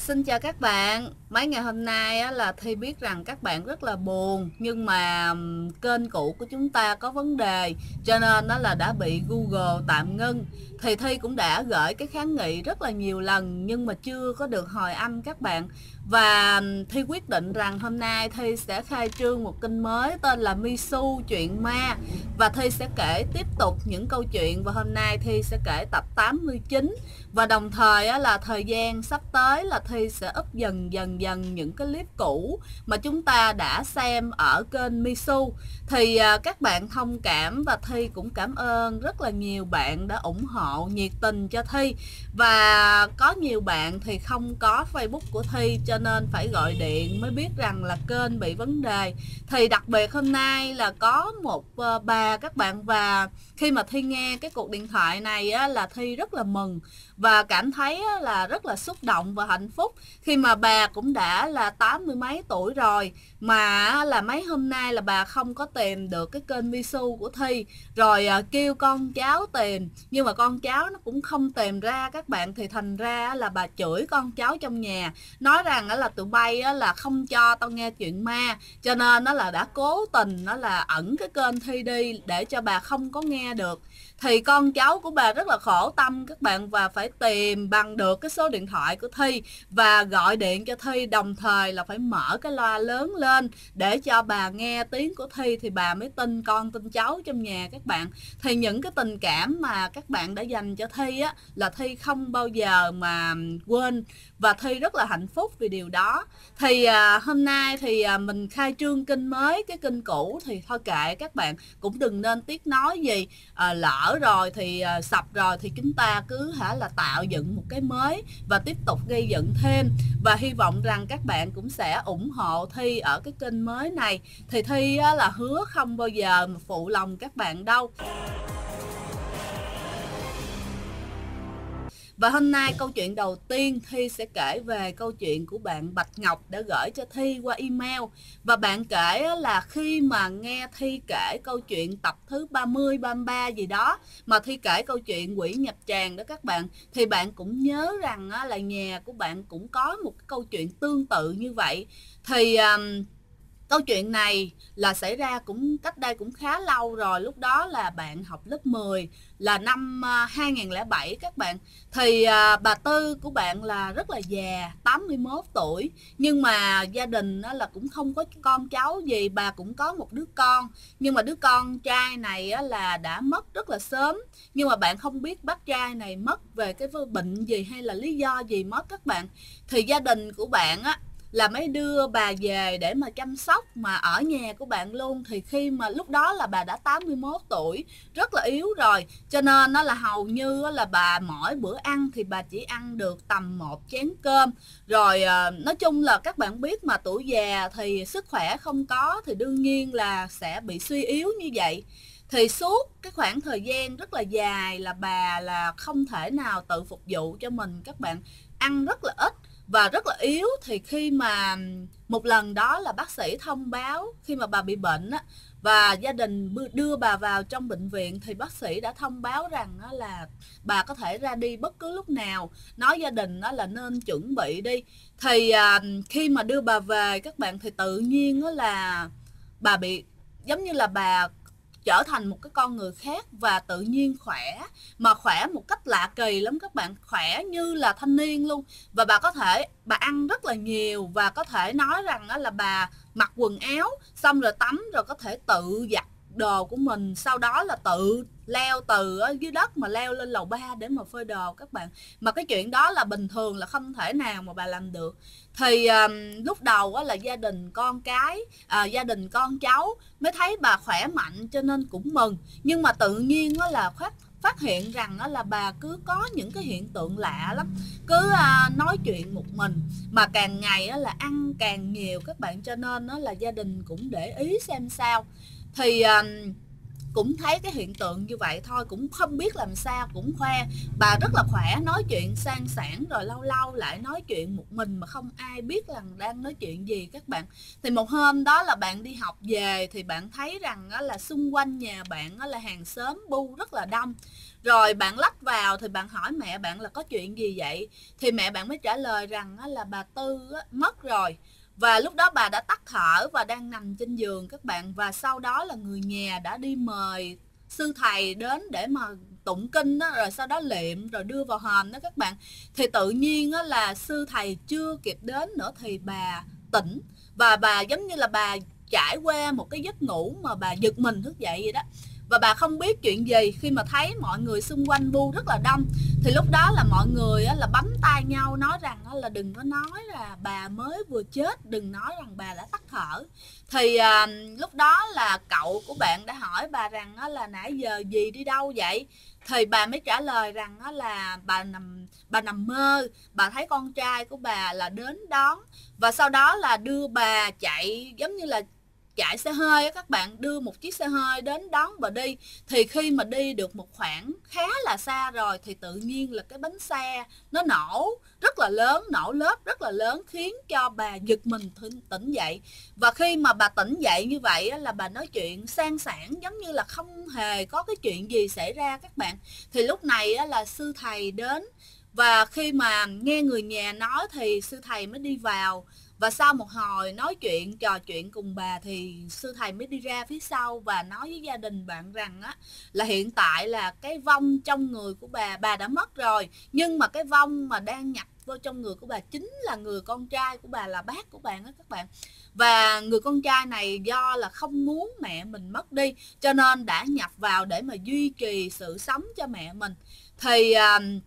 Xin chào các bạn. Mấy ngày hôm nay á, là Thi biết rằng các bạn rất là buồn, nhưng mà kênh cũ của chúng ta có vấn đề cho nên nó là đã bị Google tạm ngưng. Thì Thi cũng đã gửi cái kháng nghị rất là nhiều lần nhưng mà chưa có được hồi âm các bạn. Và Thi quyết định rằng hôm nay Thi sẽ khai trương một kênh mới tên là Misu Chuyện Ma, và Thi sẽ kể tiếp tục những câu chuyện, và hôm nay Thi sẽ kể tập 89. Và đồng thời á, là thời gian sắp tới là Thi sẽ up dần những cái clip cũ mà chúng ta đã xem ở kênh Misu. Thì các bạn thông cảm, và Thi cũng cảm ơn rất là nhiều bạn đã ủng hộ nhiệt tình cho Thi. Và có nhiều bạn thì không có Facebook của Thi cho nên phải gọi điện mới biết rằng là kênh bị vấn đề. Thì đặc biệt hôm nay là có một bà các bạn, và khi mà Thi nghe cái cuộc điện thoại này á, là Thi rất là mừng và cảm thấy là rất là xúc động và hạnh phúc, khi mà bà cũng đã là 80 mấy tuổi rồi mà là mấy hôm nay là bà không có tìm được cái kênh Misu của Thi, rồi kêu con cháu tìm nhưng mà con cháu nó cũng không tìm ra các bạn. Thì thành ra là bà chửi con cháu trong nhà, nói rằng là tụi bay là không cho tao nghe chuyện ma, cho nên nó là đã cố tình nó là ẩn cái kênh Thi đi để cho bà không có nghe được. Thì con cháu của bà rất là khổ tâm các bạn, và phải tìm bằng được cái số điện thoại của Thi và gọi điện cho Thi, đồng thời là phải mở cái loa lớn lên để cho bà nghe tiếng của Thi thì bà mới tin con tin cháu trong nhà các bạn. Thì những cái tình cảm mà các bạn đã dành cho Thi á là Thi không bao giờ mà quên, và Thi rất là hạnh phúc vì điều đó. Thì hôm nay thì mình khai trương kênh mới, cái kênh cũ thì thôi kệ các bạn, cũng đừng nên tiếc nói gì. Lỡ rồi thì sập rồi thì chúng ta cứ là tạo dựng một cái mới và tiếp tục gây dựng thêm, và hy vọng rằng các bạn cũng sẽ ủng hộ Thi ở cái kênh mới này. Thì Thi là hứa không bao giờ mà phụ lòng các bạn đâu. Và hôm nay câu chuyện đầu tiên Thi sẽ kể về câu chuyện của bạn Bạch Ngọc đã gửi cho Thi qua email. Và bạn kể là khi mà nghe Thi kể câu chuyện tập thứ 30, 33 gì đó, mà Thi kể câu chuyện quỷ nhập tràng đó các bạn, thì bạn cũng nhớ rằng là nhà của bạn cũng có một câu chuyện tương tự như vậy. Thì câu chuyện này là xảy ra cũng cách đây cũng khá lâu rồi, lúc đó là bạn học lớp 10, là năm 2007 các bạn. Thì bà Tư của bạn là rất là già, 81 tuổi, nhưng mà gia đình là cũng không có con cháu gì. Bà cũng có một đứa con, nhưng mà đứa con trai này là đã mất rất là sớm, nhưng mà bạn không biết bác trai này mất về cái bệnh gì hay là lý do gì mất các bạn. Thì gia đình của bạn là mới đưa bà về để mà chăm sóc mà ở nhà của bạn luôn. Thì khi mà lúc đó là bà đã 81 tuổi, rất là yếu rồi, cho nên nó là hầu như là bà mỗi bữa ăn thì bà chỉ ăn được tầm 1 chén cơm. Rồi nói chung là các bạn biết mà, tuổi già thì sức khỏe không có thì đương nhiên là sẽ bị suy yếu như vậy. Thì suốt cái khoảng thời gian rất là dài là bà là không thể nào tự phục vụ cho mình các bạn, ăn rất là ít và rất là yếu. Thì khi mà một lần đó là bác sĩ thông báo khi mà bà bị bệnh và gia đình đưa bà vào trong bệnh viện, thì bác sĩ đã thông báo rằng là bà có thể ra đi bất cứ lúc nào, nói gia đình là nên chuẩn bị đi. Thì khi mà đưa bà về các bạn, thì tự nhiên là bà bị giống như là bà trở thành một cái con người khác, và tự nhiên khỏe, mà khỏe một cách lạ kỳ lắm các bạn, khỏe như là thanh niên luôn. Và bà ăn rất là nhiều, và có thể nói rằng là bà mặc quần áo xong rồi tắm rồi có thể tự giặt đồ của mình, sau đó là tự leo từ dưới đất mà leo lên lầu 3 để mà phơi đồ các bạn. Mà cái chuyện đó là bình thường là không thể nào mà bà làm được. Thì lúc đầu là gia đình con cái, gia đình con cháu mới thấy bà khỏe mạnh cho nên cũng mừng. Nhưng mà tự nhiên là phát hiện rằng là bà cứ có những cái hiện tượng lạ lắm, cứ nói chuyện một mình, mà càng ngày là ăn càng nhiều các bạn, cho nên là gia đình cũng để ý xem sao. Thì cũng thấy cái hiện tượng như vậy thôi, cũng không biết làm sao, cũng khoe bà rất là khỏe, nói chuyện sang sảng, rồi lâu lâu lại nói chuyện một mình mà không ai biết là đang nói chuyện gì các bạn. Thì một hôm đó là bạn đi học về thì bạn thấy rằng là xung quanh nhà bạn là hàng xóm bu rất là đông. Rồi bạn lách vào thì bạn hỏi mẹ bạn là có chuyện gì vậy, thì mẹ bạn mới trả lời rằng là bà Tư mất rồi. Và lúc đó bà đã tắt thở và đang nằm trên giường các bạn. Và sau đó là người nhà đã đi mời sư thầy đến để mà tụng kinh đó, rồi sau đó liệm rồi đưa vào hòm đó các bạn. Thì tự nhiên là sư thầy chưa kịp đến nữa thì bà tỉnh. Và bà giống như là bà trải qua một cái giấc ngủ mà bà giật mình thức dậy vậy đó. Và bà không biết chuyện gì khi mà thấy mọi người xung quanh bu rất là đông. Thì lúc đó là mọi người là bấm tay nhau nói rằng là đừng có nói là bà mới vừa chết, đừng nói rằng bà đã tắt thở. Thì lúc đó là cậu của bạn đã hỏi bà rằng là nãy giờ dì đi đâu vậy. Thì bà mới trả lời rằng là bà nằm mơ, bà thấy con trai của bà là đến đón. Và sau đó là đưa bà chạy, giống như là chạy xe hơi các bạn, đưa một chiếc xe hơi đến đón bà đi. Thì khi mà đi được một khoảng khá là xa rồi thì tự nhiên là cái bánh xe nó nổ rất là lớn, nổ lớp rất là lớn, khiến cho bà giật mình tỉnh dậy. Và khi mà bà tỉnh dậy như vậy là bà nói chuyện sang sảng, giống như là không hề có cái chuyện gì xảy ra các bạn. Thì lúc này là sư thầy đến, và khi mà nghe người nhà nói thì sư thầy mới đi vào. Và sau một hồi nói chuyện, trò chuyện cùng bà thì sư thầy mới đi ra phía sau và nói với gia đình bạn rằng là hiện tại là cái vong trong người của bà đã mất rồi, nhưng mà cái vong mà đang nhập vô trong người của bà chính là người con trai của bà, là bác của bạn các bạn. Và người con trai này do là không muốn mẹ mình mất đi cho nên đã nhập vào để mà duy trì sự sống cho mẹ mình. Thì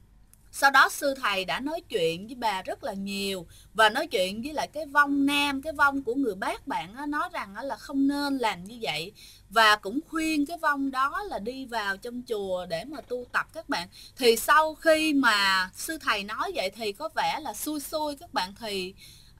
sau đó sư thầy đã nói chuyện với bà rất là nhiều, và nói chuyện với lại cái vong nam, cái vong của người bác bạn nói rằng là không nên làm như vậy. Và cũng khuyên cái vong đó là đi vào trong chùa để mà tu tập các bạn. Thì sau khi mà sư thầy nói vậy thì có vẻ là xui xui các bạn, thì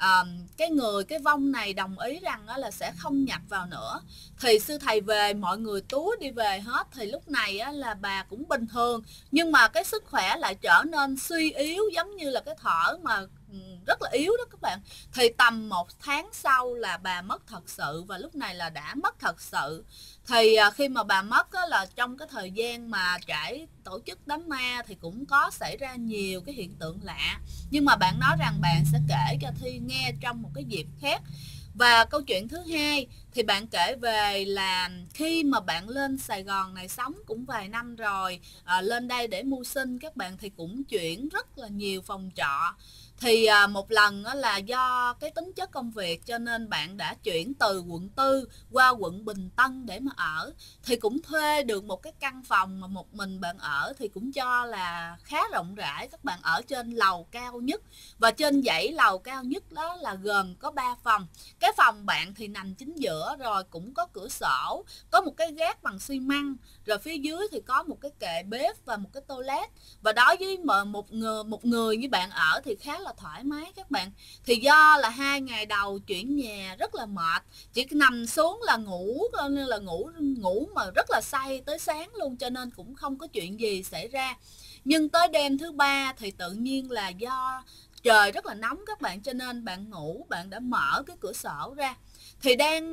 cái vong này đồng ý rằng là sẽ không nhập vào nữa. Thì sư thầy về, mọi người túa đi về hết. Thì lúc này là bà cũng bình thường, nhưng mà cái sức khỏe lại trở nên suy yếu, giống như là cái thở mà rất là yếu đó các bạn. Thì tầm 1 tháng sau là bà mất thật sự, và lúc này là đã mất thật sự. Thì khi mà bà mất là trong cái thời gian mà trải tổ chức đám ma thì cũng có xảy ra nhiều cái hiện tượng lạ, nhưng mà bạn nói rằng bạn sẽ kể cho Thi nghe trong một cái dịp khác. Và câu chuyện thứ hai thì bạn kể về là khi mà bạn lên Sài Gòn này sống cũng vài năm rồi, lên đây để mưu sinh các bạn, thì cũng chuyển rất là nhiều phòng trọ. Thì một lần là do cái tính chất công việc cho nên bạn đã chuyển từ quận 4 qua quận Bình Tân để mà ở. Thì cũng thuê được một cái căn phòng mà một mình bạn ở, thì cũng cho là khá rộng rãi. Các bạn ở trên lầu cao nhất, và trên dãy lầu cao nhất đó là gồm có 3 phòng. Cái phòng bạn thì nằm chính giữa, rồi cũng có cửa sổ, có một cái gác bằng xi măng, rồi phía dưới thì có một cái kệ bếp và một cái toilet. Và đối với một người như bạn ở thì khá là thoải mái các bạn. Thì do là 2 ngày đầu chuyển nhà rất là mệt, chỉ nằm xuống là ngủ, nên là ngủ mà rất là say tới sáng luôn, cho nên cũng không có chuyện gì xảy ra. Nhưng tới đêm thứ 3 thì tự nhiên là do trời rất là nóng các bạn, cho nên bạn ngủ, bạn đã mở cái cửa sổ ra. Thì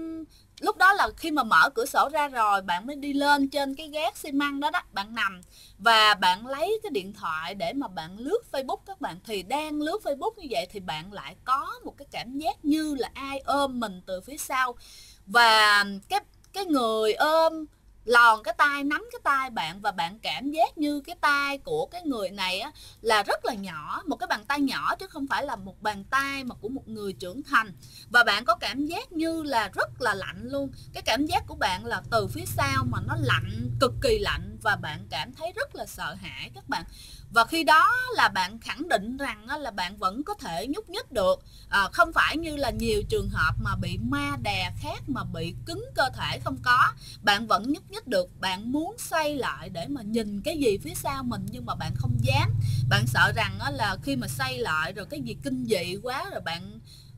lúc đó là khi mà mở cửa sổ ra rồi, bạn mới đi lên trên cái gác xi măng đó, bạn nằm và bạn lấy cái điện thoại để mà bạn lướt Facebook các bạn. Thì đang lướt Facebook như vậy thì bạn lại có một cái cảm giác như là ai ôm mình từ phía sau, và cái người ôm lòn cái tay, nắm cái tay bạn, và bạn cảm giác như cái tay của cái người này là rất là nhỏ, một cái bàn tay nhỏ chứ không phải là một bàn tay mà của một người trưởng thành. Và bạn có cảm giác như là rất là lạnh luôn. Cái cảm giác của bạn là từ phía sau mà nó lạnh, cực kỳ lạnh, và bạn cảm thấy rất là sợ hãi các bạn. Và khi đó là bạn khẳng định rằng là bạn vẫn có thể nhúc nhích được, không phải như là nhiều trường hợp mà bị ma đè khác mà bị cứng cơ thể, không có. Bạn vẫn nhúc nhích được, bạn muốn xoay lại để mà nhìn cái gì phía sau mình, nhưng mà bạn không dám. Bạn sợ rằng là khi mà xoay lại rồi cái gì kinh dị quá rồi bạn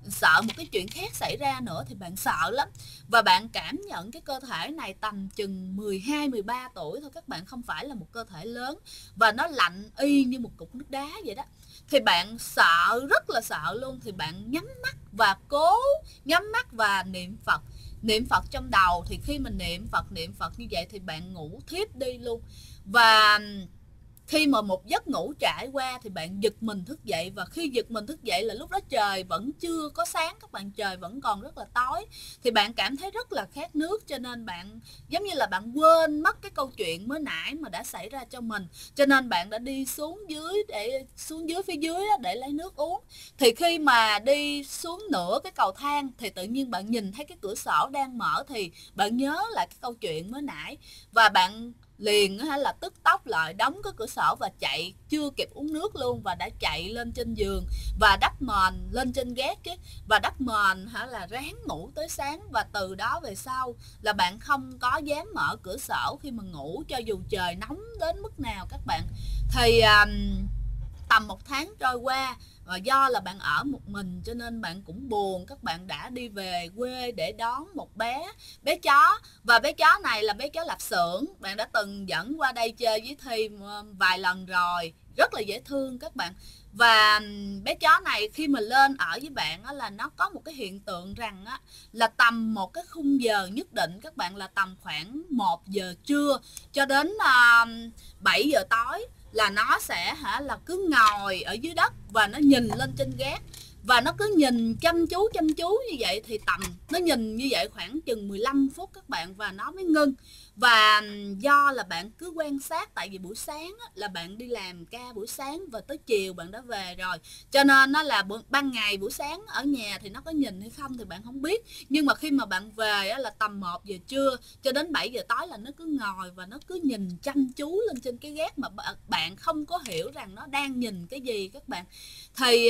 sợ một cái chuyện khác xảy ra nữa thì bạn sợ lắm. Và bạn cảm nhận cái cơ thể này tầm chừng 12-13 tuổi thôi các bạn, không phải là một cơ thể lớn, và nó lạnh y như một cục nước đá vậy đó. Thì bạn sợ, rất là sợ luôn. Thì bạn nhắm mắt và cố nhắm mắt và niệm Phật trong đầu. Thì khi mình niệm Phật như vậy thì bạn ngủ thiếp đi luôn. Và khi mà một giấc ngủ trải qua thì bạn giật mình thức dậy, và khi giật mình thức dậy là lúc đó trời vẫn chưa có sáng các bạn, trời vẫn còn rất là tối. Thì bạn cảm thấy rất là khát nước, cho nên bạn giống như là bạn quên mất cái câu chuyện mới nãy mà đã xảy ra cho mình, cho nên bạn đã đi xuống dưới phía dưới để lấy nước uống. Thì khi mà đi xuống nửa cái cầu thang thì tự nhiên bạn nhìn thấy cái cửa sổ đang mở, thì bạn nhớ lại cái câu chuyện mới nãy, và bạn liền là tức tốc lại đóng cái cửa sổ và chạy, chưa kịp uống nước luôn, và đã chạy lên trên giường và đắp mền lên trên gác chứ, và đắp mền là ráng ngủ tới sáng. Và từ đó về sau là bạn không có dám mở cửa sổ khi mà ngủ, cho dù trời nóng đến mức nào các bạn. Thì tầm 1 tháng trôi qua, và do là bạn ở một mình cho nên bạn cũng buồn, các bạn đã đi về quê để đón một bé chó. Và bé chó này là bé chó lạp xưởng, bạn đã từng dẫn qua đây chơi với Thi vài lần rồi, rất là dễ thương các bạn. Và bé chó này khi mà lên ở với bạn là nó có một cái hiện tượng rằng là tầm một cái khung giờ nhất định các bạn, là tầm khoảng 1 giờ trưa cho đến 7 giờ tối, là nó sẽ là cứ ngồi ở dưới đất và nó nhìn lên trên gác, và nó cứ nhìn chăm chú như vậy. Thì tầm nó nhìn như vậy khoảng chừng 15 phút các bạn, và nó mới ngưng. Và do là bạn cứ quan sát, tại vì buổi sáng là bạn đi làm ca buổi sáng và tới chiều bạn đã về rồi, cho nên nó là ban ngày buổi sáng ở nhà thì nó có nhìn hay không thì bạn không biết, nhưng mà khi mà bạn về là tầm 1 giờ trưa cho đến 7 giờ tối là nó cứ ngồi và nó cứ nhìn chăm chú lên trên cái gác, mà bạn không có hiểu rằng nó đang nhìn cái gì các bạn. Thì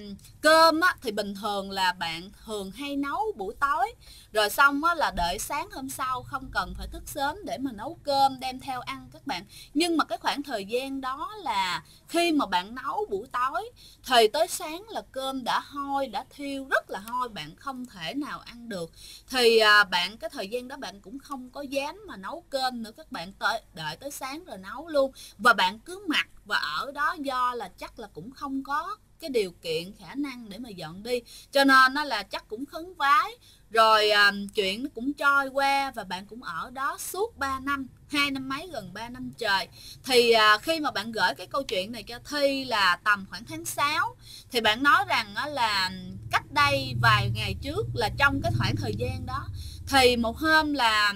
cơm thì bình thường là bạn thường hay nấu buổi tối, rồi xong là đợi sáng hôm sau, không cần phải thức sớm để mà nấu cơm đem theo ăn các bạn. Nhưng mà cái khoảng thời gian đó là khi mà bạn nấu buổi tối thì tới sáng là cơm đã hôi, đã thiêu rất là hôi, bạn không thể nào ăn được. Thì cái thời gian đó bạn cũng không có dám mà nấu cơm nữa các bạn, đợi tới sáng rồi nấu luôn. Và bạn cứ mặc và ở đó, do là chắc là cũng không có cái điều kiện khả năng để mà dọn đi, cho nên nó là chắc cũng khấn vái. Rồi chuyện nó cũng trôi qua và bạn cũng ở đó suốt 3 năm, 2 năm mấy, gần 3 năm trời. Thì khi mà bạn gửi cái câu chuyện này cho Thi là tầm khoảng tháng 6, thì bạn nói rằng là cách đây vài ngày trước, là trong cái khoảng thời gian đó thì một hôm là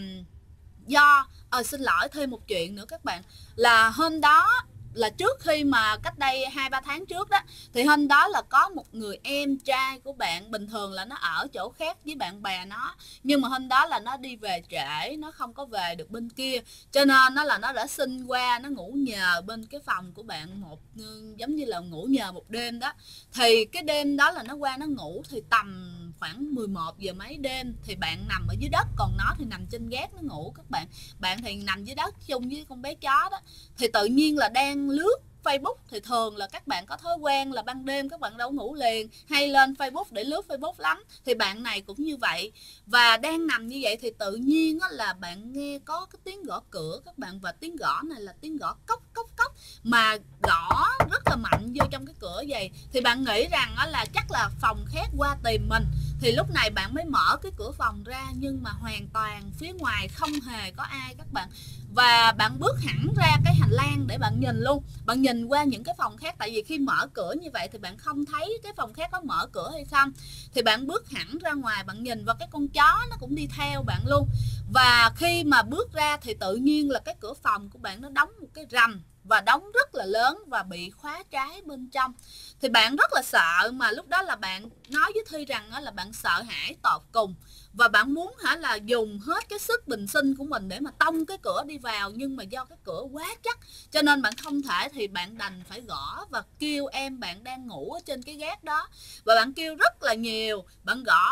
do xin lỗi thêm một chuyện nữa các bạn, là hôm đó là trước khi mà cách đây 2-3 tháng trước đó, thì hôm đó là có một người em trai của bạn, bình thường là nó ở chỗ khác với bạn bè nó, nhưng mà hôm đó là nó đi về trễ, nó không có về được bên kia, cho nên nó đã xin qua, nó ngủ nhờ bên cái phòng của bạn giống như là ngủ nhờ một đêm đó. Thì cái đêm đó là nó qua nó ngủ, thì tầm khoảng 11 giờ mấy đêm thì bạn nằm ở dưới đất, còn nó thì nằm trên gác nó ngủ các bạn. Bạn thì nằm dưới đất chung với con bé chó đó. Thì tự nhiên là đang lướt Facebook, thì thường là các bạn có thói quen là ban đêm các bạn đâu ngủ liền, hay lên Facebook để lướt Facebook lắm. Thì bạn này cũng như vậy, và đang nằm như vậy thì tự nhiên là bạn nghe có cái tiếng gõ cửa các bạn, và tiếng gõ này là tiếng gõ cốc cốc cốc, mà gõ rất là mạnh vô trong cái cửa vậy. Thì bạn nghĩ rằng là chắc là phòng khác qua tìm mình, thì lúc này bạn mới mở cái cửa phòng ra, nhưng mà hoàn toàn phía ngoài không hề có ai các bạn. Và bạn bước hẳn ra cái hành lang để bạn nhìn luôn, bạn nhìn qua những cái phòng khác, tại vì khi mở cửa như vậy thì bạn không thấy cái phòng khác có mở cửa hay không. Thì bạn bước hẳn ra ngoài, bạn nhìn vào cái con chó nó cũng đi theo bạn luôn. Và khi mà bước ra thì tự nhiên là cái cửa phòng của bạn nó đóng một cái rầm, và đóng rất là lớn và bị khóa trái bên trong. Thì bạn rất là sợ, mà lúc đó là bạn nói với Thi rằng là bạn sợ hãi tột cùng, và bạn muốn là dùng hết cái sức bình sinh của mình để mà tông cái cửa đi vào, nhưng mà do cái cửa quá chắc cho nên bạn không thể, thì bạn đành phải gõ và kêu em bạn đang ngủ ở trên cái gác đó. Và bạn kêu rất là nhiều, bạn gõ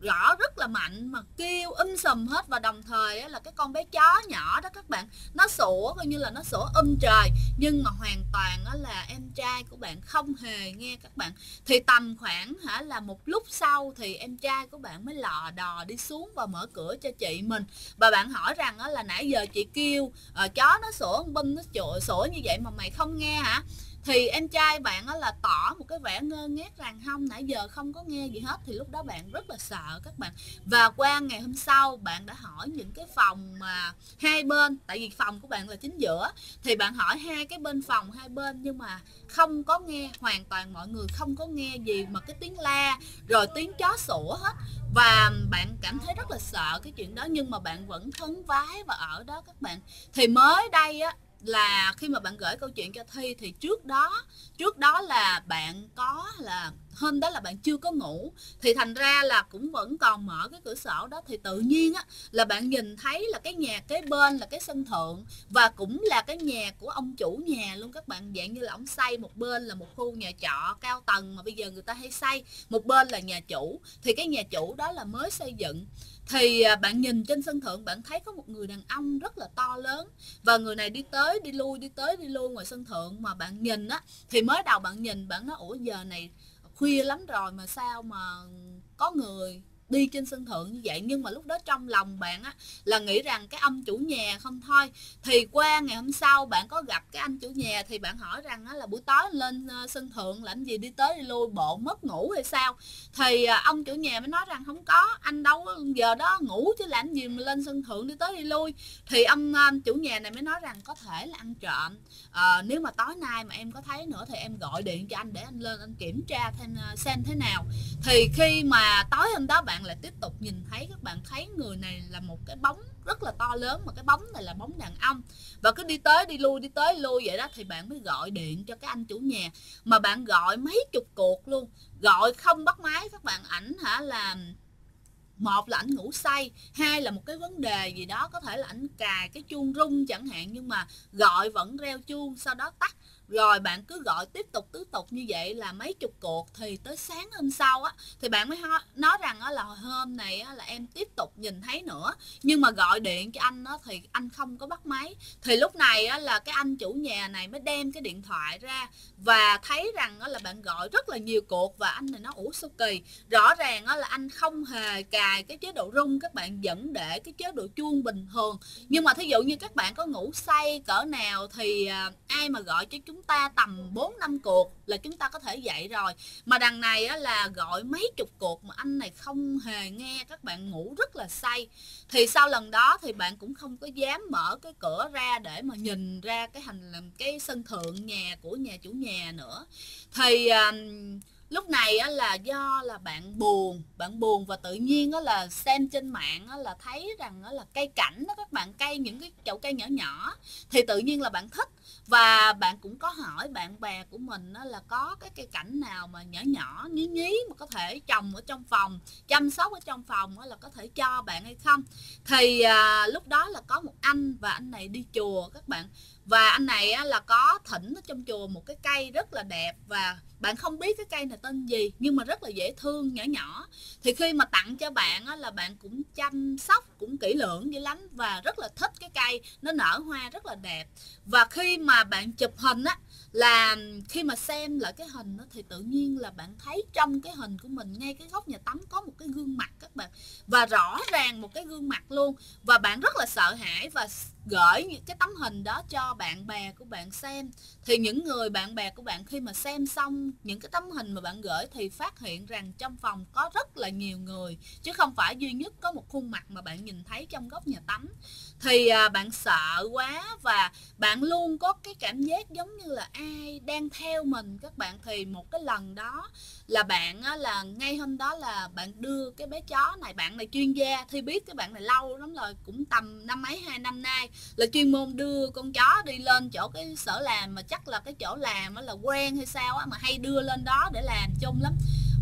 gõ rất là mạnh mà kêu sùm hết, và đồng thời á, là cái con bé chó nhỏ đó các bạn, nó sủa coi như là nó sủa trời, nhưng mà hoàn toàn á, là em trai của bạn không hề nghe các bạn. Thì tầm khoảng là một lúc sau thì em trai của bạn mới lò đò đi xuống và mở cửa cho chị mình, và bạn hỏi rằng á, là nãy giờ chị kêu chó nó sủa nó sủa như vậy mà mày không nghe hả? Thì em trai bạn á, là tỏ một cái vẻ ngơ ngác rằng không, nãy giờ không có nghe gì hết. Thì lúc đó bạn rất là sợ các bạn. Và qua ngày hôm sau bạn đã hỏi những cái phòng mà hai bên, tại vì phòng của bạn là chính giữa, thì bạn hỏi hai cái bên phòng hai bên nhưng mà không có nghe, hoàn toàn mọi người không có nghe gì mà cái tiếng la rồi tiếng chó sủa hết. Và bạn cảm thấy rất là sợ cái chuyện đó, nhưng mà bạn vẫn khấn vái và ở đó các bạn. Thì mới đây á, là khi mà bạn gửi câu chuyện cho Thi thì trước đó là bạn có là hôm đó là bạn chưa có ngủ, thì thành ra là cũng vẫn còn mở cái cửa sổ đó, thì tự nhiên á là bạn nhìn thấy là cái nhà kế bên là cái sân thượng, và cũng là cái nhà của ông chủ nhà luôn các bạn. Dạng như là ông xây một bên là một khu nhà trọ cao tầng mà bây giờ người ta hay xây, một bên là nhà chủ, thì cái nhà chủ đó là mới xây dựng. Thì bạn nhìn trên sân thượng bạn thấy có một người đàn ông rất là to lớn, và người này đi tới đi lui đi tới đi lui ngoài sân thượng. Mà bạn nhìn á thì mới đầu bạn nhìn bạn nói ủa giờ này khuya lắm rồi mà sao mà có người đi trên sân thượng như vậy. Nhưng mà lúc đó trong lòng bạn á là nghĩ rằng cái ông chủ nhà không thôi. Thì qua ngày hôm sau bạn có gặp cái anh chủ nhà, thì bạn hỏi rằng á, là buổi tối lên sân thượng làm gì đi tới đi lui, bộ mất ngủ hay sao? Thì ông chủ nhà mới nói rằng không có, anh đâu giờ đó ngủ chứ làm gì mà lên sân thượng đi tới đi lui. Thì ông chủ nhà này mới nói rằng có thể là ăn trộm, nếu mà tối nay mà em có thấy nữa thì em gọi điện cho anh để anh lên anh kiểm tra xem thế nào. Thì khi mà tối hôm đó bạn lại tiếp tục nhìn thấy, các bạn thấy người này là một cái bóng rất là to lớn, mà cái bóng này là bóng đàn ông, và cứ đi tới đi lui vậy đó. Thì bạn mới gọi điện cho cái anh chủ nhà, mà bạn gọi mấy chục cuộc luôn, gọi không bắt máy các bạn. Ảnh là một là ảnh ngủ say, hai là một cái vấn đề gì đó, có thể là ảnh cài cái chuông rung chẳng hạn, nhưng mà gọi vẫn reo chuông sau đó tắt. Rồi bạn cứ gọi tiếp tục như vậy là mấy chục cuộc. Thì tới sáng hôm sau á thì bạn mới nói rằng á, là hôm này á, là em tiếp tục nhìn thấy nữa, nhưng mà gọi điện cho anh á, thì anh không có bắt máy. Thì lúc này á, là cái anh chủ nhà này mới đem cái điện thoại ra và thấy rằng á, là bạn gọi rất là nhiều cuộc, và anh này nói ủa sao kỳ, rõ ràng á, là anh không hề cài cái chế độ rung, các bạn vẫn để cái chế độ chuông bình thường. Nhưng mà thí dụ như các bạn có ngủ say cỡ nào thì ai mà gọi cho chúng ta tầm 4-5 cuộc là chúng ta có thể dậy rồi. Mà đằng này á, là gọi mấy chục cuộc mà anh này không hề nghe, các bạn ngủ rất là say. Thì sau lần đó thì bạn cũng không có dám mở cái cửa ra để mà nhìn ra cái sân thượng nhà của nhà chủ nhà nữa. Thì lúc này á, là do là bạn buồn và tự nhiên á, là xem trên mạng á, là thấy rằng á, là cây cảnh đó các bạn, cây những cái chậu cây nhỏ nhỏ, thì tự nhiên là bạn thích. Và bạn cũng có hỏi bạn bè của mình á, là có cái cây cảnh nào mà nhỏ nhỏ nhí nhí mà có thể trồng ở trong phòng, chăm sóc ở trong phòng á, là có thể cho bạn hay không. Thì lúc đó là có một anh, và anh này đi chùa các bạn, và anh này á, là có thỉnh ở trong chùa một cái cây rất là đẹp, và bạn không biết cái cây này tên gì nhưng mà rất là dễ thương, nhỏ nhỏ. Thì khi mà tặng cho bạn á, là bạn cũng chăm sóc cũng kỹ lưỡng dữ lắm, và rất là thích cái cây, nó nở hoa rất là đẹp. Và khi mà bạn chụp hình á, là khi mà xem lại cái hình đó, thì tự nhiên là bạn thấy trong cái hình của mình ngay cái góc nhà tắm có một cái gương mặt các bạn, và rõ ràng một cái gương mặt luôn. Và bạn rất là sợ hãi và gửi những cái tấm hình đó cho bạn bè của bạn xem. Thì những người bạn bè của bạn khi mà xem xong những cái tấm hình mà bạn gửi thì phát hiện rằng trong phòng có rất là nhiều người, chứ không phải duy nhất có một khuôn mặt mà bạn nhìn thấy trong góc nhà tắm. Thì bạn sợ quá, và bạn luôn có cái cảm giác giống như là ai đang theo mình các bạn. Thì một cái lần đó là bạn á, là ngay hôm đó là bạn đưa cái bé chó này, bạn này chuyên gia, Thi biết cái bạn này lâu lắm rồi, cũng tầm năm mấy 2 năm nay, là chuyên môn đưa con chó đi lên chỗ cái sở làm, mà chắc là cái chỗ làm là quen hay sao á, mà hay đưa lên đó để làm chung lắm.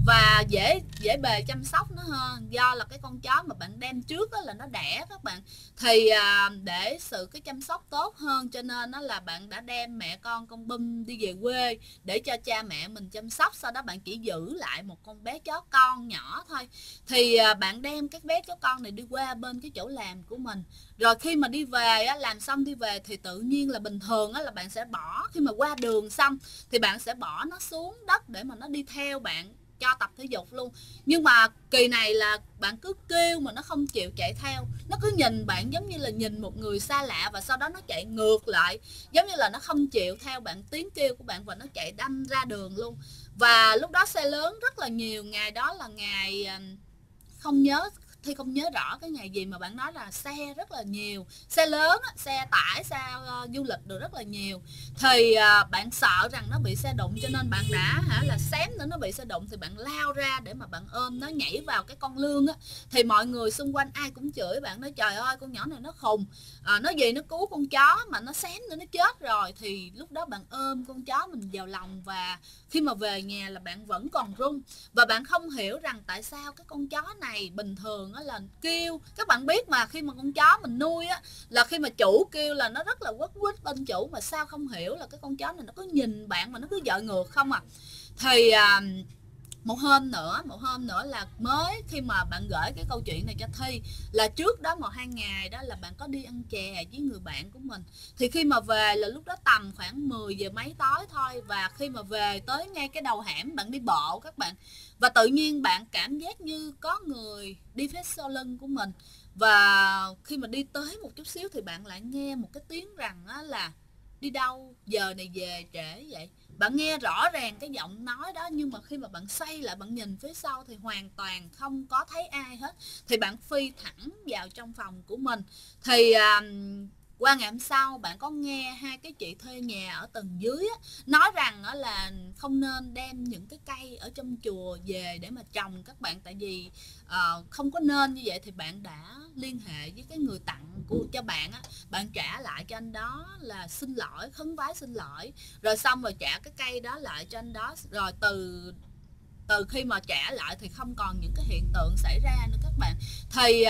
và dễ bề chăm sóc nó hơn, do là cái con chó mà bạn đem trước là nó đẻ các bạn. Thì để sự cái chăm sóc tốt hơn cho nên là bạn đã đem mẹ con Bum đi về quê để cho cha mẹ mình chăm sóc, sau đó bạn chỉ giữ lại một con bé chó con nhỏ thôi. Thì bạn đem các bé chó con này đi qua bên cái chỗ làm của mình, rồi khi mà đi về làm xong đi về thì tự nhiên là bình thường là bạn sẽ bỏ, khi mà qua đường xong thì bạn sẽ bỏ nó xuống đất để mà nó đi theo bạn cho tập thể dục luôn. Nhưng mà kỳ này là bạn cứ kêu mà nó không chịu chạy theo, nó cứ nhìn bạn giống như là nhìn một người xa lạ, và sau đó nó chạy ngược lại, giống như là nó không chịu theo bạn tiếng kêu của bạn, và nó chạy đâm ra đường luôn. Và lúc đó xe lớn rất là nhiều, ngày đó là ngày không nhớ rõ cái ngày gì mà bạn nói là xe rất là nhiều, xe lớn, xe tải, xe du lịch được rất là nhiều. Thì bạn sợ rằng nó bị xe đụng, cho nên bạn đã là xém nữa nó bị xe đụng thì bạn lao ra để mà bạn ôm nó nhảy vào cái con lương á. Thì mọi người xung quanh ai cũng chửi bạn, nói trời ơi con nhỏ này nó khùng, nó gì nó cứu con chó mà nó xém nữa nó chết rồi. Thì lúc đó bạn ôm con chó mình vào lòng, và khi mà về nhà là bạn vẫn còn run, và bạn không hiểu rằng tại sao cái con chó này bình thường là kêu. Các bạn biết mà, khi mà con chó mình nuôi là khi mà chủ kêu là nó rất là quất quýt bên chủ, mà sao không hiểu là cái con chó này nó cứ nhìn bạn mà nó cứ dọi ngược không à. Thì một hôm nữa là mới khi mà bạn gửi cái câu chuyện này cho Thi, là trước đó 1-2 ngày đó là bạn có đi ăn chè với người bạn của mình. Thì khi mà về là lúc đó tầm khoảng 10 giờ mấy tối thôi, và khi mà về tới ngay cái đầu hẻm, bạn đi bộ các bạn, và tự nhiên bạn cảm giác như có người đi phía sau lưng của mình. Và khi mà đi tới một chút xíu thì bạn lại nghe một cái tiếng rằng là đi đâu giờ này về trễ vậy. Bạn nghe rõ ràng cái giọng nói đó, nhưng mà khi mà bạn xoay lại bạn nhìn phía sau thì hoàn toàn không có thấy ai hết. Thì bạn phi thẳng vào trong phòng của mình. Thì qua ngày hôm sau bạn có nghe hai cái chị thuê nhà ở tầng dưới nói rằng là không nên đem những cái cây ở trong chùa về để mà trồng các bạn, tại vì không có nên như vậy. Thì bạn đã liên hệ với cái người tặng cho bạn bạn trả lại cho anh đó là xin lỗi, khấn vái xin lỗi, rồi xong rồi trả cái cây đó lại cho anh đó. Rồi từ khi mà trả lại thì không còn những cái hiện tượng xảy ra nữa các bạn. Thì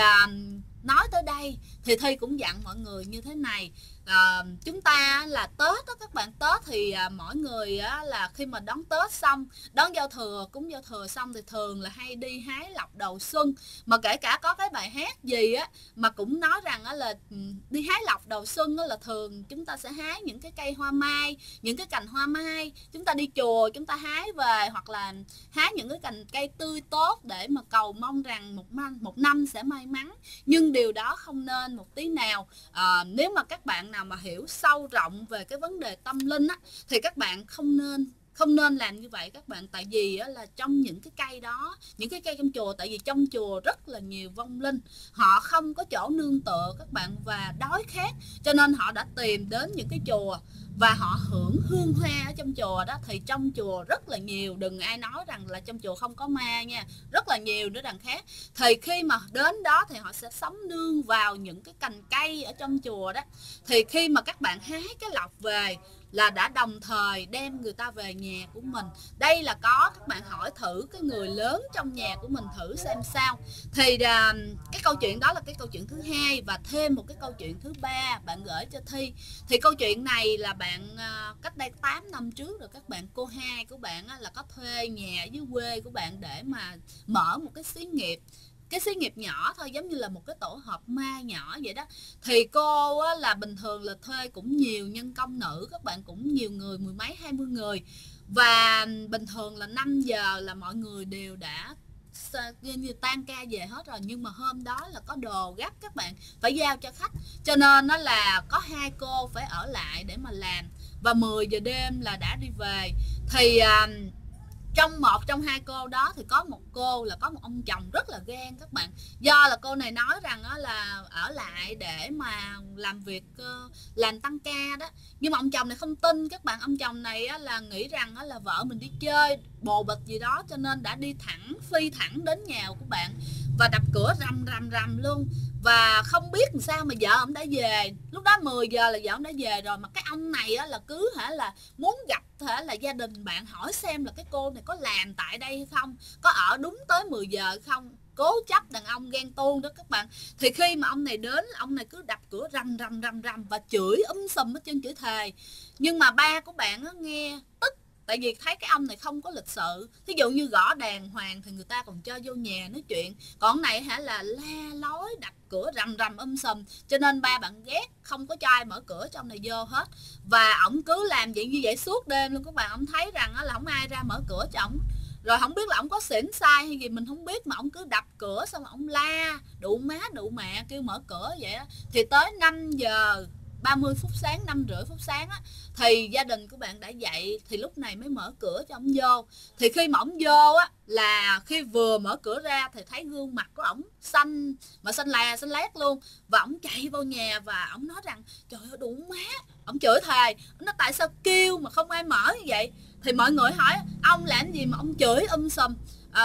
nói tới đây thì Thi cũng dặn mọi người như thế này. Chúng ta là Tết đó các bạn, Tết thì mỗi người là khi mà đón Tết xong, đón giao thừa, cúng giao thừa xong thì thường là hay đi hái lộc đầu xuân. Mà kể cả có cái bài hát gì mà cũng nói rằng là đi hái lộc đầu xuân là thường chúng ta sẽ hái những cái cây hoa mai, những cái cành hoa mai, chúng ta đi chùa chúng ta hái về, hoặc là hái những cái cành cây tươi tốt để mà cầu mong rằng một năm sẽ may mắn. Nhưng điều đó không nên một tí nào. Nếu mà các bạn nào mà hiểu sâu rộng về cái vấn đề tâm linh thì các bạn không nên làm như vậy các bạn. Tại vì là trong những cái cây đó, những cái cây trong chùa, tại vì trong chùa rất là nhiều vong linh, họ không có chỗ nương tựa các bạn, và đói khát, cho nên họ đã tìm đến những cái chùa và họ hưởng hương hoa ở trong chùa đó. Thì trong chùa rất là nhiều, đừng ai nói rằng là trong chùa không có ma nha, rất là nhiều nữa đằng khác. Thì khi mà đến đó thì họ sẽ sống nương vào những cái cành cây ở trong chùa đó. Thì khi mà các bạn hái cái lộc về là đã đồng thời đem người ta về nhà của mình. Đây là có, các bạn hỏi thử cái người lớn trong nhà của mình thử xem sao. Thì cái câu chuyện đó là cái câu chuyện thứ hai, và thêm một cái câu chuyện thứ ba bạn gửi cho Thi. Thì câu chuyện này là bạn cách đây 8 năm trước rồi các bạn. Cô hai của bạn là có thuê nhà ở dưới quê của bạn để mà mở một cái xí nghiệp. Cái xí nghiệp nhỏ thôi, giống như là một cái tổ hợp ma nhỏ vậy đó. Thì cô là bình thường là thuê cũng nhiều nhân công nữ các bạn, cũng nhiều người, 10 mấy 20 người. Và bình thường là 5 giờ là mọi người đều đã như tan ca về hết rồi. Nhưng mà hôm đó là có đồ gấp các bạn, phải giao cho khách, cho nên nó là có hai cô phải ở lại để mà làm, và 10 giờ đêm là đã đi về. Thì một trong hai cô đó thì có một cô là có một ông chồng rất là ghen các bạn. Do là cô này nói rằng là ở lại để mà làm việc, làm tăng ca đó. Nhưng mà ông chồng này không tin các bạn. Ông chồng này là nghĩ rằng là vợ mình đi chơi bồ bịch gì đó, cho nên đã phi thẳng đến nhà của bạn. và đập cửa rầm rầm rầm luôn. Và không biết làm sao mà vợ ông đã về, lúc đó 10 giờ là vợ ông đã về rồi, mà cái ông này á, là cứ là muốn gặp là gia đình bạn, hỏi xem là cái cô này có làm tại đây hay không, có ở đúng tới 10 giờ hay không, cố chấp đàn ông ghen tuông đó các bạn. Thì khi mà ông này đến, ông này cứ đập cửa rầm rầm rầm rầm và chửi sùm hết trơn, chửi thề. Nhưng mà ba của bạn á, nghe tức, tại vì thấy cái ông này không có lịch sự. Thí dụ như gõ đàng hoàng thì người ta còn cho vô nhà nói chuyện, còn này là la lối đập cửa rầm rầm sùm, cho nên ba bạn ghét, không có cho ai mở cửa cho ông này vô hết. Và ổng cứ làm vậy như vậy suốt đêm luôn các bạn. Ông thấy rằng là không ai ra mở cửa cho ổng, rồi không biết là ổng có xỉn sai hay gì mình không biết, mà ổng cứ đập cửa xong ổng la đụ má đụ mẹ kêu mở cửa vậy đó. Thì tới 5:30 sáng, 5:30 sáng á, thì gia đình của bạn đã dậy, thì lúc này mới mở cửa cho ổng vô. Thì khi mà ổng vô á, là khi vừa mở cửa ra thì thấy gương mặt của ổng xanh, mà xanh lét luôn. Và ổng chạy vô nhà và ổng nói rằng trời ơi đủ má, ổng chửi thề, nó tại sao kêu mà không ai mở như vậy. Thì mọi người hỏi ông làm gì mà ông chửi sùm,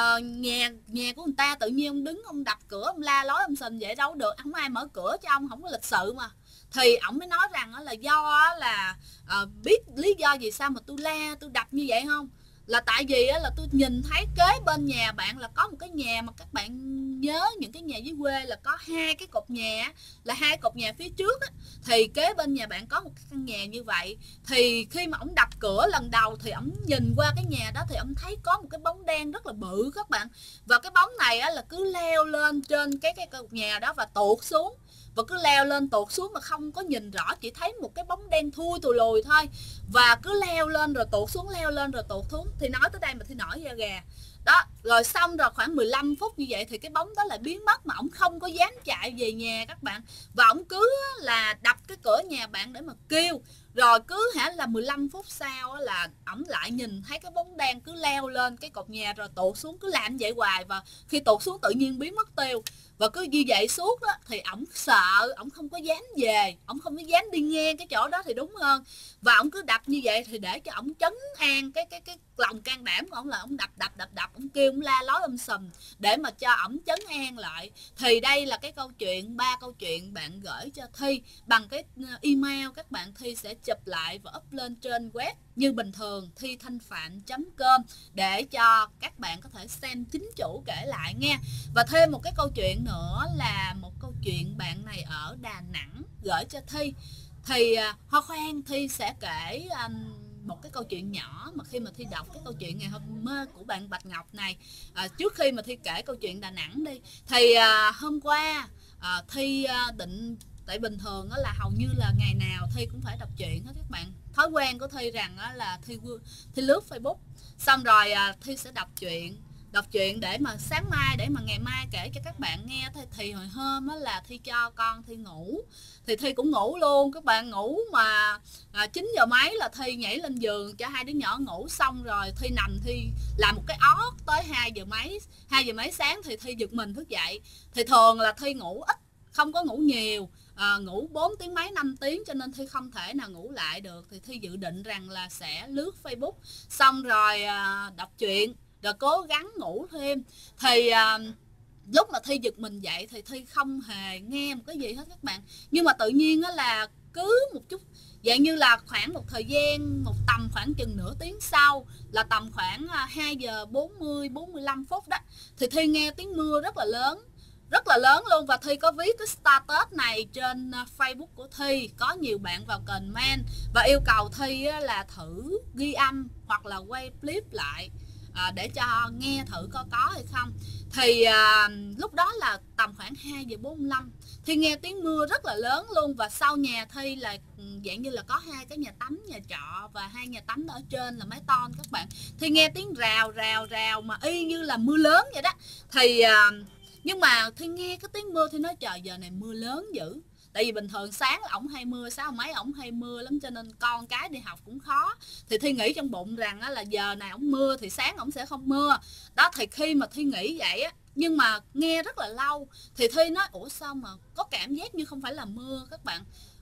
nhà của người ta tự nhiên ông đứng ông đập cửa ông la lối sùm vậy đâu được, không ai mở cửa cho ông, không có lịch sự mà. Thì ổng mới nói rằng là do là biết lý do gì sao mà tôi la tôi đập như vậy không, là tại vì là tôi nhìn thấy kế bên nhà bạn là có một cái nhà mà các bạn nhớ những cái nhà dưới quê là có hai cái cột nhà, là hai cột nhà phía trước á, thì kế bên nhà bạn có một cái căn nhà như vậy. Thì khi mà ổng đập cửa lần đầu thì ổng nhìn qua cái nhà đó thì ổng thấy có một cái bóng đen rất là bự các bạn, và cái bóng này á, là cứ leo lên trên cái cột nhà đó và tuột xuống, và cứ leo lên tuột xuống mà không có nhìn rõ, chỉ thấy một cái bóng đen thui tù lùi thôi, và cứ leo lên rồi tuột xuống, leo lên rồi tuột xuống. Thì nói tới đây mà thì nổi da gà đó. Rồi xong rồi khoảng 15 phút như vậy thì cái bóng đó lại biến mất, mà ổng không có dám chạy về nhà các bạn, và ổng cứ là đập cái cửa nhà bạn để mà kêu. Rồi cứ là 15 phút sau là ổng lại nhìn thấy cái bóng đen cứ leo lên cái cột nhà rồi tuột xuống, cứ làm vậy hoài, và khi tuột xuống tự nhiên biến mất tiêu. Và cứ như vậy suốt đó, thì ổng sợ, ổng không có dám về, ổng không có dám đi ngang cái chỗ đó thì đúng hơn. Và ổng cứ đập như vậy thì để cho ổng trấn an cái lòng can đảm của ổng, là ổng đập, ổng kêu, ổng la lối sùm để mà cho ổng trấn an lại. Thì đây là cái câu chuyện, 3 câu chuyện bạn gửi cho Thi bằng cái email. Các bạn Thi sẽ chụp lại và up lên trên web như bình thường thithanhpham.com để cho các bạn có thể xem chính chủ kể lại nha. Và thêm một cái câu chuyện nữa là một câu chuyện bạn này ở Đà Nẵng gửi cho Thi. Thì Hoa Khoan Thi sẽ kể một cái câu chuyện nhỏ mà khi mà Thi đọc cái câu chuyện ngày hôm mơ của bạn Bạch Ngọc này, trước khi mà Thi kể câu chuyện Đà Nẵng đi, thì hôm qua Thi định, tại bình thường là hầu như là ngày nào Thi cũng phải đọc truyện hết các bạn. Thói quen của Thi rằng là Thi lướt Facebook, xong rồi Thi sẽ đọc truyện để mà sáng mai, để mà ngày mai kể cho các bạn nghe. Thì hồi hôm là Thi cho con Thi ngủ, thì Thi cũng ngủ luôn các bạn. Ngủ mà 9 giờ mấy là Thi nhảy lên giường cho hai đứa nhỏ ngủ, xong rồi Thi nằm Thi làm một cái ót tới 2 giờ mấy sáng thì Thi giật mình thức dậy. Thì thường là Thi ngủ ít, không có ngủ nhiều, ngủ 4 tiếng mấy 5 tiếng, cho nên Thi không thể nào ngủ lại được. Thì Thi dự định rằng là sẽ lướt Facebook, xong rồi đọc truyện, rồi cố gắng ngủ thêm. Thì lúc mà Thi giật mình dậy thì Thi không hề nghe một cái gì hết các bạn. Nhưng mà tự nhiên là cứ một chút, dạng như là khoảng một thời gian, một tầm khoảng chừng nửa tiếng sau, là tầm khoảng 2:40-45 phút đó, thì Thi nghe tiếng mưa rất là lớn luôn. Và Thi có viết cái status này trên Facebook của Thi, có nhiều bạn vào comment và yêu cầu Thi là thử ghi âm hoặc là quay clip lại để cho nghe thử có hay không. Thì lúc đó là tầm khoảng 2:45, Thi nghe tiếng mưa rất là lớn luôn. Và sau nhà Thi là dạng như là có 2 cái nhà tắm, nhà trọ, và 2 nhà tắm ở trên là mái tôn các bạn. Thi nghe tiếng rào mà y như là mưa lớn vậy đó. Thì nhưng mà Thi nghe cái tiếng mưa thì nói trời, giờ này mưa lớn dữ. Tại vì bình thường sáng là ổng hay mưa, sáng mấy ổng hay mưa lắm, cho nên con cái đi học cũng khó. Thì Thi nghĩ trong bụng rằng là giờ này ổng mưa thì sáng ổng sẽ không mưa đó. Thì khi mà Thi nghĩ vậy á, nhưng mà nghe rất là lâu, thì Thi nói ủa sao mà có cảm giác như không phải là mưa các bạn.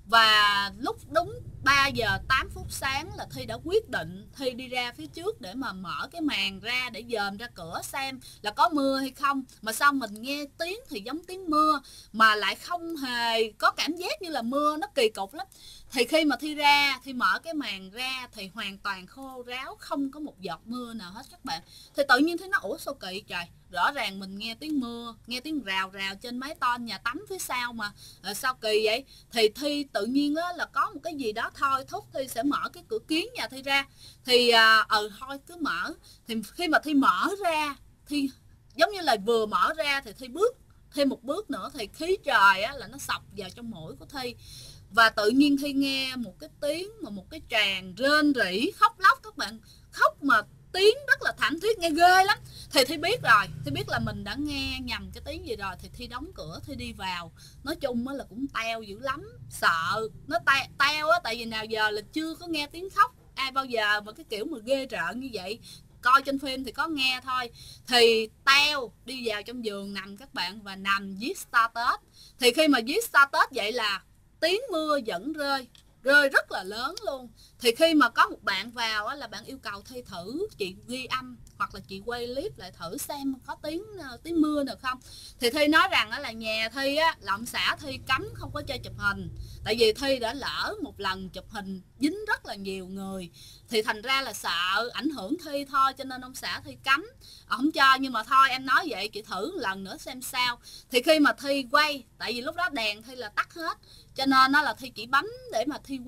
Và lúc đúng 3 giờ 8 phút sáng là Thi đã quyết định Thi đi ra phía trước để mà mở cái màn ra để dòm ra cửa xem là có mưa hay không. Mà sao mình nghe tiếng thì giống tiếng mưa mà lại không hề có cảm giác như là mưa, nó kỳ cục lắm. Thì khi mà Thi ra, Thi mở cái màn ra thì hoàn toàn khô ráo, không có một giọt mưa nào hết các bạn. Thì tự nhiên thấy nó ủa sao kỳ trời, rõ ràng mình nghe tiếng mưa, nghe tiếng rào rào trên mái tôn nhà tắm phía sau mà sao kỳ vậy. Thì Thi tự nhiên là có một cái gì đó thôi thúc Thi sẽ mở cái cửa kiến nhà Thi ra. Thì thôi cứ mở. Thì khi mà Thi mở ra, Thi giống như là vừa mở ra thì Thi bước thêm một bước nữa thì khí trời là nó sộc vào trong mũi của Thi. Và tự nhiên Thi nghe một cái tiếng mà một cái tràng rên rỉ khóc lóc các bạn, khóc mà tiếng rất là thảm thiết, nghe ghê lắm. Thì Thi biết rồi, Thi biết là mình đã nghe nhầm cái tiếng gì rồi. Thì Thi đóng cửa, Thi đi vào. Nói chung là cũng teo dữ lắm, sợ nó teo á, tại vì nào giờ là chưa có nghe tiếng khóc ai bao giờ mà cái kiểu mà ghê rợn như vậy. Coi trên phim thì có nghe thôi. Thì teo đi vào trong giường nằm các bạn, và nằm viết status. Thì khi mà viết status vậy là tiếng mưa vẫn rơi, rơi rất là lớn luôn. Thì khi mà có một bạn vào là bạn yêu cầu Thi thử chị ghi âm hoặc là chị quay clip lại thử xem có tiếng mưa được không. Thì Thi nói rằng là nhà Thi là ông xã Thi cấm không có cho chụp hình, tại vì Thi đã lỡ một lần chụp hình dính rất là nhiều người, thì thành ra là sợ ảnh hưởng Thi thôi, cho nên ông xã Thi cấm, không cho. Nhưng mà thôi em nói vậy chị thử một lần nữa xem sao. Thì khi mà Thi quay, tại vì lúc đó đèn Thi là tắt hết, cho nên nó là Thi chỉ bấm để mà Thi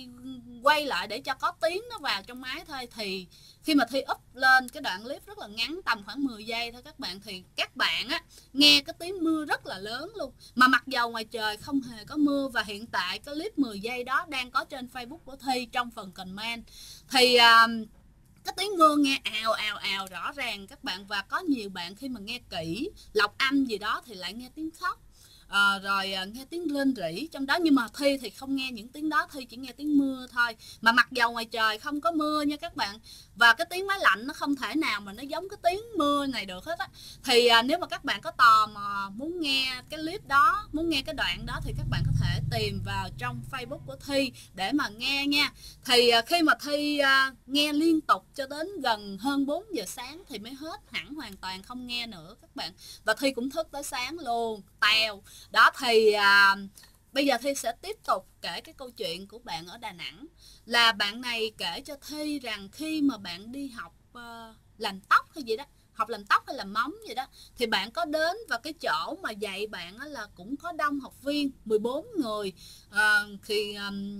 quay lại để cho có tiếng nó vào trong máy thôi. Thì khi mà Thi up lên cái đoạn clip rất là ngắn, tầm khoảng 10 giây thôi các bạn, thì các bạn nghe cái tiếng mưa rất là lớn luôn. Mà mặc dầu ngoài trời không hề có mưa, và hiện tại cái clip 10 giây đó đang có trên Facebook của Thi trong phần comment. Thì cái tiếng mưa nghe ào ào ào rõ ràng các bạn. Và có nhiều bạn khi mà nghe kỹ lọc âm gì đó thì lại nghe tiếng khóc, rồi nghe tiếng rên rỉ trong đó. Nhưng mà Thi thì không nghe những tiếng đó, Thi chỉ nghe tiếng mưa thôi. Mà mặc dầu ngoài trời không có mưa nha các bạn, và cái tiếng máy lạnh nó không thể nào mà nó giống cái tiếng mưa này được hết á. Thì nếu mà các bạn có tò mò muốn nghe cái clip đó, muốn nghe cái đoạn đó, thì các bạn có thể tìm vào trong Facebook của Thi để mà nghe nha. Thì khi mà Thi nghe liên tục cho đến gần hơn 4 giờ sáng thì mới hết hẳn, hoàn toàn không nghe nữa các bạn. Và Thi cũng thức tới sáng luôn, teo đó. Thì bây giờ Thi sẽ tiếp tục kể cái câu chuyện của bạn ở Đà Nẵng. Là bạn này kể cho Thi rằng khi mà bạn đi học làm tóc hay gì đó, học làm tóc hay làm móng gì đó, thì bạn có đến vào cái chỗ mà dạy bạn là cũng có đông học viên, 14 người. Thì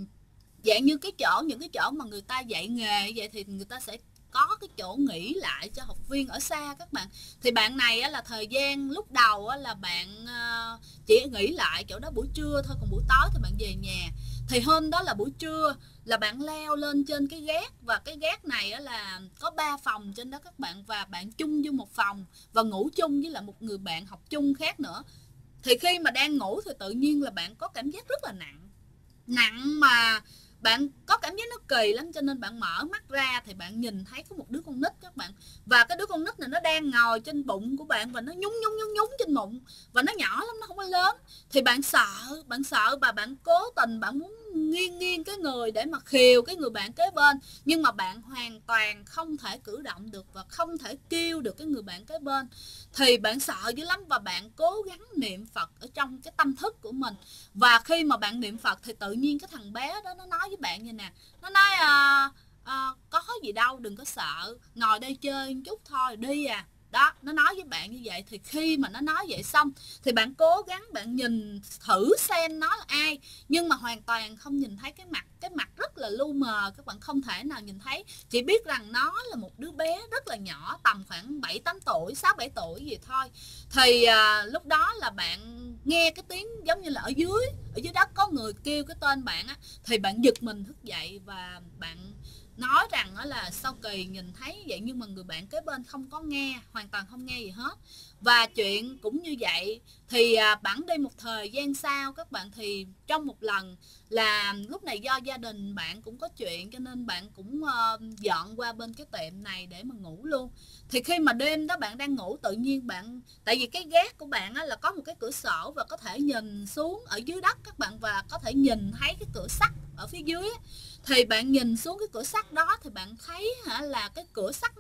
dạng như những cái chỗ mà người ta dạy nghề vậy, thì người ta sẽ có cái chỗ nghỉ lại cho học viên ở xa các bạn. Thì bạn này là thời gian lúc đầu là bạn chỉ nghỉ lại chỗ đó buổi trưa thôi, còn buổi tối thì bạn về nhà. Thì hôm đó là buổi trưa là bạn leo lên trên cái gác, và cái gác này là có 3 phòng trên đó các bạn, và bạn chung vô một phòng và ngủ chung với lại một người bạn học chung khác nữa. Thì khi mà đang ngủ thì tự nhiên là bạn có cảm giác rất là nặng mà bạn có cảm giác nó kỳ lắm, cho nên bạn mở mắt ra thì bạn nhìn thấy có một đứa con nít các bạn. Và cái đứa con nít này nó đang ngồi trên bụng của bạn, và nó nhúng trên bụng, và nó nhỏ lắm, nó không có lớn. Thì bạn sợ và bạn cố tình bạn muốn nghiêng cái người để mà khều cái người bạn kế bên, nhưng mà bạn hoàn toàn không thể cử động được và không thể kêu được cái người bạn kế bên. Thì bạn sợ dữ lắm, và bạn cố gắng niệm Phật ở trong cái tâm thức của mình. Và khi mà bạn niệm Phật thì tự nhiên cái thằng bé đó nó nói với bạn như nè, nó nói có gì đâu, đừng có sợ, ngồi đây chơi một chút thôi, đi à. Đó, nó nói với bạn như vậy. Thì khi mà nó nói vậy xong thì bạn cố gắng bạn nhìn thử xem nó là ai, nhưng mà hoàn toàn không nhìn thấy cái mặt rất là lu mờ, các bạn không thể nào nhìn thấy, chỉ biết rằng nó là một đứa bé rất là nhỏ, tầm khoảng 7-8 tuổi, 6-7 tuổi gì thôi. Thì lúc đó là bạn nghe cái tiếng giống như là ở dưới đất có người kêu cái tên bạn thì bạn giật mình thức dậy, và bạn nói rằng đó là sau kỳ nhìn thấy vậy nhưng mà người bạn kế bên không có nghe, hoàn toàn không nghe gì hết. Và chuyện cũng như vậy thì bẵng đi một thời gian sau các bạn, thì trong một lần là lúc này do gia đình bạn cũng có chuyện cho nên bạn cũng dọn qua bên cái tiệm này để mà ngủ luôn. Thì khi mà đêm đó bạn đang ngủ, tự nhiên bạn, tại vì cái gác của bạn á, là có một cái cửa sổ và có thể nhìn xuống ở dưới đất các bạn, và có thể nhìn thấy cái cửa sắt ở phía dưới á. Thì bạn nhìn xuống cái cửa sắt đó thì bạn thấy là cái cửa sắt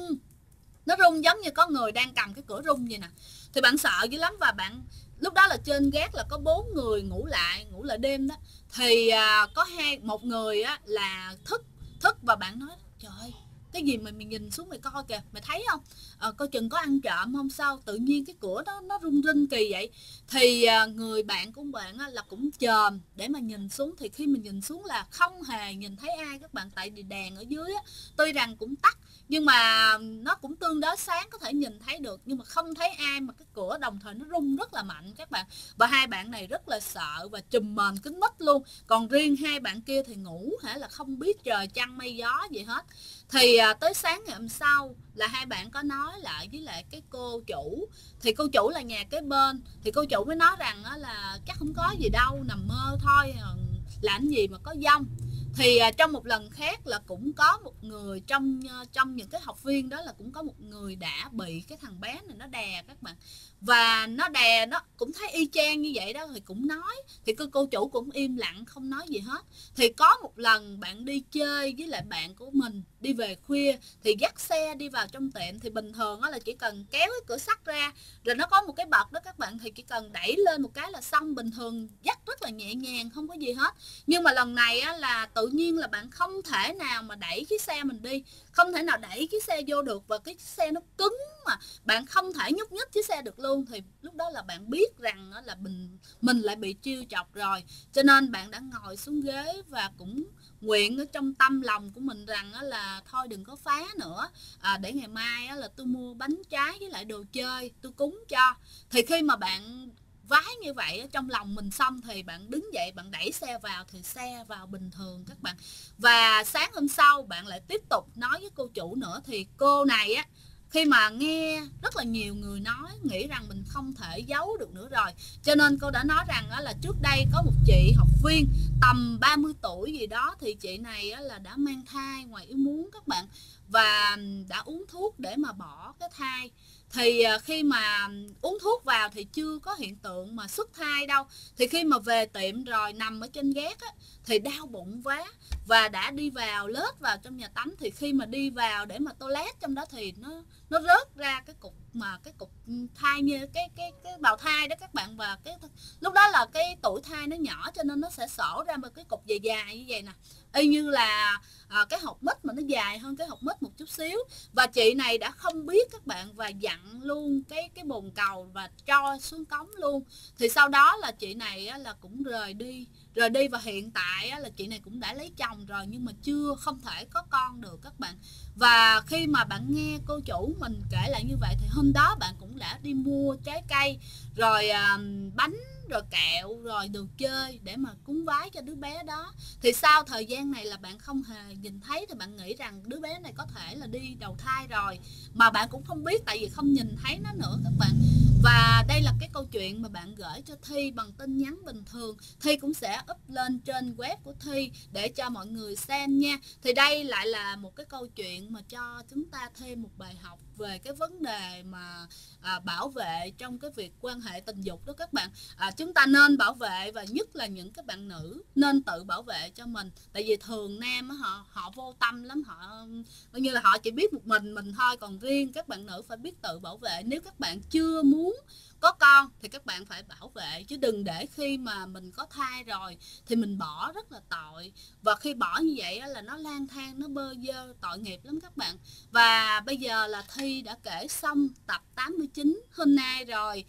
nó rung giống như có người đang cầm cái cửa rung vậy nè. Thì bạn sợ dữ lắm, và bạn lúc đó là trên gác là có 4 người ngủ lại đêm đó. Thì có một người á là thức và bạn nói trời ơi, cái gì mà mày nhìn xuống mày coi kìa, mày thấy không, coi chừng có ăn trộm không, sao tự nhiên cái cửa đó nó rung rinh kỳ vậy. Thì người bạn của bạn á, là cũng chồm để mà nhìn xuống, thì khi mình nhìn xuống là không hề nhìn thấy ai các bạn, tại vì đèn ở dưới á, tuy rằng cũng tắt nhưng mà nó cũng tương đối sáng, có thể nhìn thấy được, nhưng mà không thấy ai, mà cái cửa đồng thời nó rung rất là mạnh các bạn. Và hai bạn này rất là sợ và trùm mền kín mít luôn, còn riêng hai bạn kia thì ngủ là không biết trời trăng mây gió gì hết. Thì tới sáng ngày hôm sau là hai bạn có nói lại với lại cái cô chủ, thì cô chủ là nhà kế bên, thì cô chủ mới nói rằng là chắc không có gì đâu, nằm mơ thôi, làm gì mà có dông. Thì trong một lần khác là cũng có một người trong những cái học viên đó, là cũng có một người đã bị cái thằng bé này nó đè các bạn, và nó đè nó cũng thấy y chang như vậy đó. Thì cũng nói, thì cô chủ cũng im lặng không nói gì hết. Thì có một lần bạn đi chơi với lại bạn của mình, đi về khuya thì dắt xe đi vào trong tiệm, thì bình thường là chỉ cần kéo cái cửa sắt ra rồi nó có một cái bậc đó các bạn, thì chỉ cần đẩy lên một cái là xong, bình thường dắt rất là nhẹ nhàng không có gì hết. Nhưng mà lần này là tự nhiên là bạn không thể nào mà đẩy chiếc xe mình đi, không thể nào đẩy chiếc xe vô được, và cái xe nó cứng mà bạn không thể nhúc nhích chiếc xe được luôn. Thì lúc đó là bạn biết rằng là mình lại bị trêu chọc rồi, cho nên bạn đã ngồi xuống ghế và cũng nguyện ở trong tâm lòng của mình rằng là thôi đừng có phá nữa, để ngày mai là tôi mua bánh trái với lại đồ chơi tôi cúng cho. Thì khi mà bạn vái như vậy trong lòng mình xong thì bạn đứng dậy, bạn đẩy xe vào thì xe vào bình thường các bạn. Và sáng hôm sau bạn lại tiếp tục nói với cô chủ nữa, thì cô này khi mà nghe rất là nhiều người nói, nghĩ rằng mình không thể giấu được nữa rồi, cho nên cô đã nói rằng là trước đây có một chị học viên tầm 30 tuổi gì đó, thì chị này là đã mang thai ngoài ý muốn các bạn, và đã uống thuốc để mà bỏ cái thai. Thì khi mà uống thuốc vào thì chưa có hiện tượng mà xuất thai đâu. Thì khi mà về tiệm rồi nằm ở trên gác thì đau bụng quá, và đã đi vào lết vào trong nhà tắm. Thì khi mà đi vào để mà toilet trong đó thì nó rớt ra cái cục thai, như cái bào thai đó các bạn. Và cái lúc đó là cái tuổi thai nó nhỏ cho nên nó sẽ xổ ra một cái cục dài dài như vậy nè, y như là cái hột mít mà nó dài hơn cái hột mít một chút xíu. Và chị này đã không biết các bạn, và dặn luôn cái bồn cầu và cho xuống cống luôn. Thì sau đó là chị này là cũng rời đi, và hiện tại là chị này cũng đã lấy chồng rồi, nhưng mà không thể có con được các bạn. Và khi mà bạn nghe cô chủ mình kể lại như vậy thì hôm đó bạn cũng đã đi mua trái cây rồi bánh rồi kẹo rồi đồ chơi để mà cúng vái cho đứa bé đó. Thì sau thời gian này là bạn không hề nhìn thấy, thì bạn nghĩ rằng đứa bé này có thể là đi đầu thai rồi, mà bạn cũng không biết tại vì không nhìn thấy nó nữa các bạn. Và đây là cái câu chuyện mà bạn gửi cho Thi bằng tin nhắn bình thường. Thi cũng sẽ up lên trên web của Thi để cho mọi người xem nha. Thì đây lại là một cái câu chuyện mà cho chúng ta thêm một bài học về cái vấn đề mà bảo vệ trong cái việc quan hệ tình dục đó các bạn. Chúng ta nên bảo vệ, và nhất là những cái bạn nữ nên tự bảo vệ cho mình. Tại vì thường nam họ vô tâm lắm, họ coi như là họ chỉ biết một mình thôi, còn riêng các bạn nữ phải biết tự bảo vệ. Nếu các bạn chưa muốn có con thì các bạn phải bảo vệ, chứ đừng để khi mà mình có thai rồi thì mình bỏ, rất là tội. Và khi bỏ như vậy là nó lang thang, nó bơ vơ, tội nghiệp lắm các bạn. Và bây giờ là Thi đã kể xong tập 89 hôm nay rồi.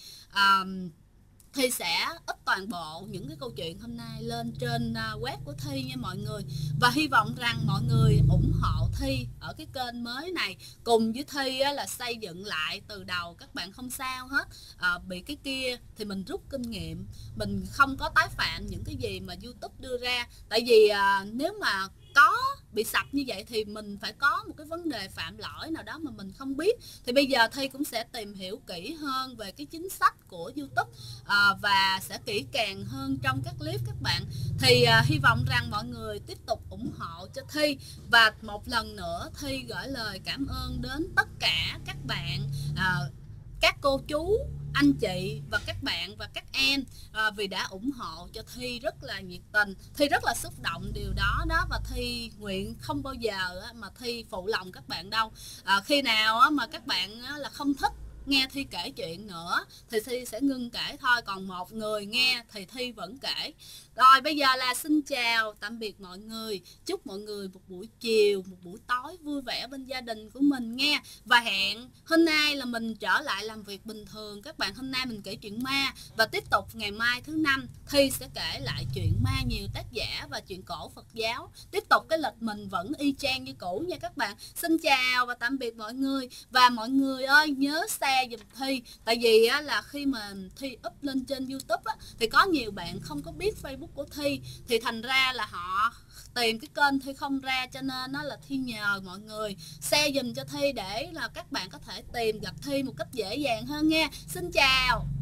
Thi sẽ up toàn bộ những cái câu chuyện hôm nay lên trên web của Thi nha mọi người. Và hy vọng rằng mọi người ủng hộ Thi ở cái kênh mới này, cùng với Thi là xây dựng lại từ đầu. Các bạn không sao hết, bị cái kia thì mình rút kinh nghiệm, mình không có tái phạm những cái gì mà YouTube đưa ra. Tại vì nếu mà có bị sập như vậy thì mình phải có một cái vấn đề phạm lỗi nào đó mà mình không biết. Thì bây giờ Thi cũng sẽ tìm hiểu kỹ hơn về cái chính sách của YouTube và sẽ kỹ càng hơn trong các clip các bạn. Thì hy vọng rằng mọi người tiếp tục ủng hộ cho Thi. Và một lần nữa Thi gửi lời cảm ơn đến tất cả các bạn, các cô chú, anh chị và các bạn và các em vì đã ủng hộ cho Thi rất là nhiệt tình. Thi rất là xúc động điều đó và Thi nguyện không bao giờ mà Thi phụ lòng các bạn đâu. Khi nào mà các bạn là không thích nghe Thi kể chuyện nữa thì Thi sẽ ngưng kể thôi, còn một người nghe thì Thi vẫn kể. Rồi bây giờ là xin chào tạm biệt mọi người, chúc mọi người một buổi chiều, một buổi tối vui vẻ bên gia đình của mình nghe. Và hẹn hôm nay là mình trở lại làm việc bình thường các bạn. Hôm nay mình kể chuyện ma và tiếp tục ngày mai thứ năm Thi sẽ kể lại chuyện ma nhiều tác giả và chuyện cổ Phật giáo. Tiếp tục cái lịch mình vẫn y chang như cũ nha các bạn. Xin chào và tạm biệt mọi người. Và mọi người ơi nhớ share giùm Thi, tại vì là khi mà Thi up lên trên YouTube thì có nhiều bạn không có biết Facebook của Thi, thì thành ra là họ tìm cái kênh Thi không ra, cho nên nó là Thi nhờ mọi người share dùm cho Thi để là các bạn có thể tìm gặp Thi một cách dễ dàng hơn nha. Xin chào.